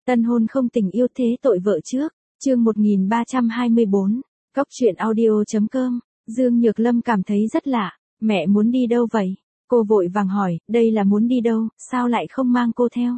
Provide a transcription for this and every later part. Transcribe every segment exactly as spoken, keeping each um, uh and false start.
Tân hôn không tình yêu thế tội vợ trước, chương một nghìn ba trăm hai mươi bốn, Cóc truyện audio.com, Dương Nhược Lâm cảm thấy rất lạ, mẹ muốn đi đâu vậy? Cô vội vàng hỏi, đây là muốn đi đâu, sao lại không mang cô theo?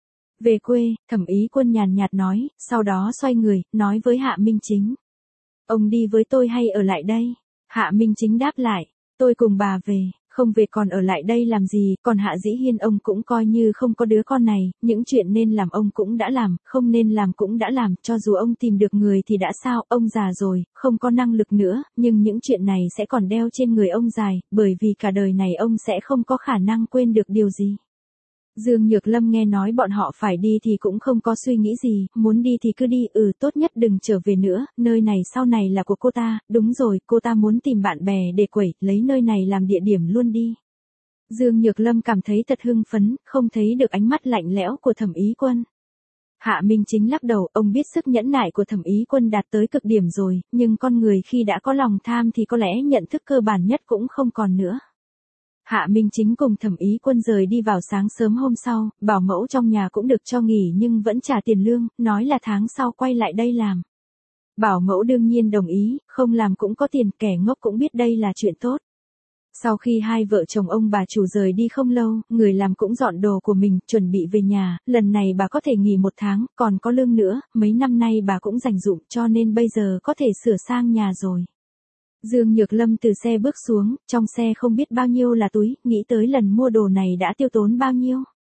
Về quê, Thẩm Ý Quân nhàn nhạt nói, sau đó xoay người, nói với Hạ Minh Chính. Ông đi với tôi hay ở lại đây? Hạ Minh Chính đáp lại, tôi cùng bà về, không về còn ở lại đây làm gì, còn Hạ Dĩ Hiên ông cũng coi như không có đứa con này, những chuyện nên làm ông cũng đã làm, không nên làm cũng đã làm, cho dù ông tìm được người thì đã sao, ông già rồi, không có năng lực nữa, nhưng những chuyện này sẽ còn đeo trên người ông dài, bởi vì cả đời này ông sẽ không có khả năng quên được điều gì. Dương Nhược Lâm nghe nói bọn họ phải đi thì cũng không có suy nghĩ gì, muốn đi thì cứ đi, ừ tốt nhất đừng trở về nữa, nơi này sau này là của cô ta, đúng rồi, cô ta muốn tìm bạn bè để quẩy, lấy nơi này làm địa điểm luôn đi. Dương Nhược Lâm cảm thấy thật hưng phấn, không thấy được ánh mắt lạnh lẽo của Thẩm Ý Quân. Hạ Minh Chính lắc đầu, ông biết sức nhẫn nại của Thẩm Ý Quân đạt tới cực điểm rồi, nhưng con người khi đã có lòng tham thì có lẽ nhận thức cơ bản nhất cũng không còn nữa. Hạ Minh Chính cùng Thẩm Ý Quân rời đi vào sáng sớm hôm sau, bảo mẫu trong nhà cũng được cho nghỉ nhưng vẫn trả tiền lương, nói là tháng sau quay lại đây làm. Bảo mẫu đương nhiên đồng ý, không làm cũng có tiền, kẻ ngốc cũng biết đây là chuyện tốt. Sau khi hai vợ chồng ông bà chủ rời đi không lâu, người làm cũng dọn đồ của mình, chuẩn bị về nhà, lần này bà có thể nghỉ một tháng, còn có lương nữa, mấy năm nay bà cũng dành dụm cho nên bây giờ có thể sửa sang nhà rồi. Dương Nhược Lâm từ xe bước xuống, trong xe không biết bao nhiêu là túi, nghĩ tới lần mua đồ này đã tiêu tốn bao nhiêu.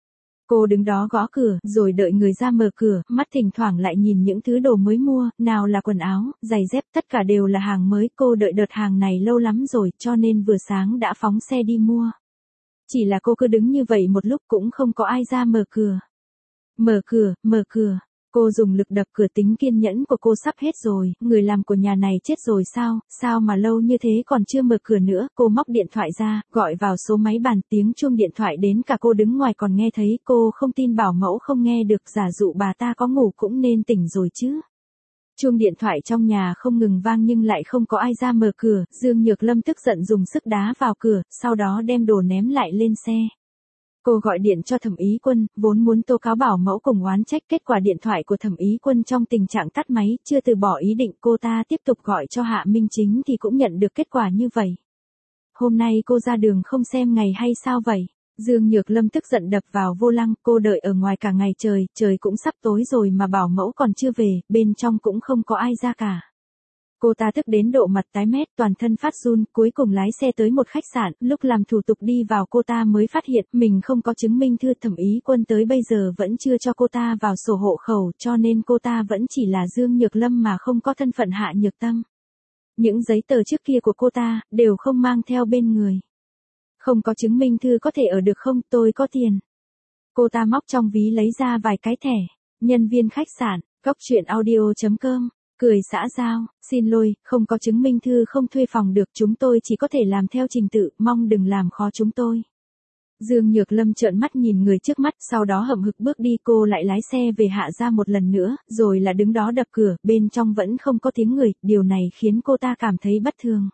Cô đứng đó gõ cửa, rồi đợi người ra mở cửa, mắt thỉnh thoảng lại nhìn những thứ đồ mới mua, nào là quần áo, giày dép, tất cả đều là hàng mới, cô đợi đợt hàng này lâu lắm rồi, cho nên vừa sáng đã phóng xe đi mua. Chỉ là cô cứ đứng như vậy một lúc cũng không có ai ra mở cửa. Mở cửa, mở cửa. Cô dùng lực đập cửa, tính kiên nhẫn của cô sắp hết rồi, người làm của nhà này chết rồi sao, sao mà lâu như thế còn chưa mở cửa nữa, cô móc điện thoại ra, gọi vào số máy bàn, tiếng chuông điện thoại đến cả cô đứng ngoài còn nghe thấy, cô không tin bảo mẫu không nghe được, giả dụ bà ta có ngủ cũng nên tỉnh rồi chứ. Chuông điện thoại trong nhà không ngừng vang nhưng lại không có ai ra mở cửa, Dương Nhược Lâm tức giận dùng sức đá vào cửa, sau đó đem đồ ném lại lên xe. Cô gọi điện cho Thẩm Ý Quân, vốn muốn tố cáo bảo mẫu cùng oán trách, kết quả điện thoại của Thẩm Ý Quân trong tình trạng tắt máy, chưa từ bỏ ý định, cô ta tiếp tục gọi cho Hạ Minh Chính thì cũng nhận được kết quả như vậy. Hôm nay cô ra đường không xem ngày hay sao vậy? Dương Nhược Lâm tức giận đập vào vô lăng, cô đợi ở ngoài cả ngày trời, trời cũng sắp tối rồi mà bảo mẫu còn chưa về, bên trong cũng không có ai ra cả. Cô ta tức đến độ mặt tái mét, toàn thân phát run, cuối cùng lái xe tới một khách sạn, lúc làm thủ tục đi vào cô ta mới phát hiện mình không có chứng minh thư. Thẩm Ý Quân tới bây giờ vẫn chưa cho cô ta vào sổ hộ khẩu, cho nên cô ta vẫn chỉ là Dương Nhược Lâm mà không có thân phận Hạ Nhược Tâm. Những giấy tờ trước kia của cô ta, đều không mang theo bên người. Không có chứng minh thư có thể ở được không, tôi có tiền. Cô ta móc trong ví lấy ra vài cái thẻ, nhân viên khách sạn, Cóc truyện audio.com. Cười xã giao, xin lỗi, không có chứng minh thư không thuê phòng được, chúng tôi chỉ có thể làm theo trình tự, mong đừng làm khó chúng tôi. Dương Nhược Lâm trợn mắt nhìn người trước mắt, sau đó hậm hực bước đi, cô lại lái xe về Hạ ra một lần nữa, rồi là đứng đó đập cửa, bên trong vẫn không có tiếng người, điều này khiến cô ta cảm thấy bất thường.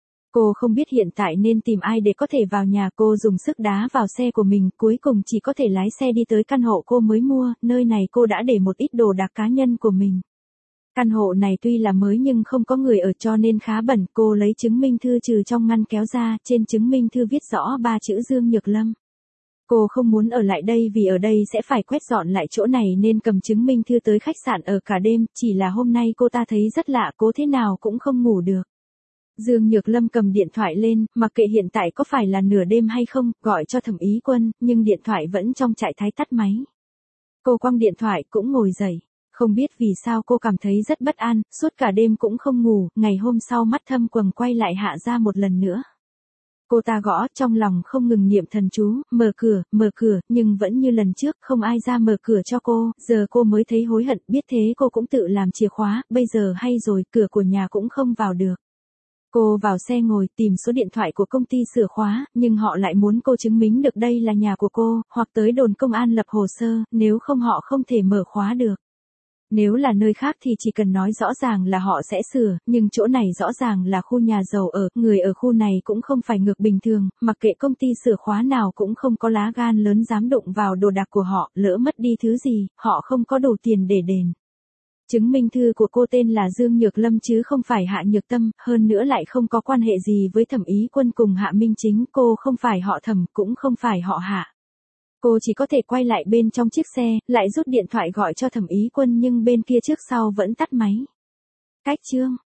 Cô không biết hiện tại nên tìm ai để có thể vào nhà, cô dùng sức đá vào xe của mình, cuối cùng chỉ có thể lái xe đi tới căn hộ cô mới mua, nơi này cô đã để một ít đồ đạc cá nhân của mình. Căn hộ này tuy là mới nhưng không có người ở cho nên khá bẩn, cô lấy chứng minh thư trừ trong ngăn kéo ra, trên chứng minh thư viết rõ ba chữ Dương Nhược Lâm. Cô không muốn ở lại đây vì ở đây sẽ phải quét dọn lại chỗ này nên cầm chứng minh thư tới khách sạn ở cả đêm, chỉ là hôm nay cô ta thấy rất lạ, cố thế nào cũng không ngủ được. Dương Nhược Lâm cầm điện thoại lên, mặc kệ hiện tại có phải là nửa đêm hay không, gọi cho Thẩm Ý Quân, nhưng điện thoại vẫn trong trạng thái tắt máy. Cô quăng điện thoại cũng ngồi dậy. Không biết vì sao cô cảm thấy rất bất an, suốt cả đêm cũng không ngủ, ngày hôm sau mắt thâm quầng quay lại Hạ ra một lần nữa. Cô ta gõ, trong lòng không ngừng niệm thần chú, mở cửa, mở cửa, nhưng vẫn như lần trước, không ai ra mở cửa cho cô, giờ cô mới thấy hối hận, biết thế cô cũng tự làm chìa khóa, bây giờ hay rồi, cửa của nhà cũng không vào được. Cô vào xe ngồi, tìm số điện thoại của công ty sửa khóa, nhưng họ lại muốn cô chứng minh được đây là nhà của cô, hoặc tới đồn công an lập hồ sơ, nếu không họ không thể mở khóa được. Nếu là nơi khác thì chỉ cần nói rõ ràng là họ sẽ sửa, nhưng chỗ này rõ ràng là khu nhà giàu ở, người ở khu này cũng không phải ngược bình thường, mặc kệ công ty sửa khóa nào cũng không có lá gan lớn dám đụng vào đồ đạc của họ, lỡ mất đi thứ gì, họ không có đủ tiền để đền. Chứng minh thư của cô tên là Dương Nhược Lâm chứ không phải Hạ Nhược Tâm, hơn nữa lại không có quan hệ gì với Thẩm Ý Quân cùng Hạ Minh Chính, cô không phải họ Thẩm, cũng không phải họ Hạ. Cô chỉ có thể quay lại bên trong chiếc xe, lại rút điện thoại gọi cho Thẩm Ý Quân nhưng bên kia trước sau vẫn tắt máy. Cách chương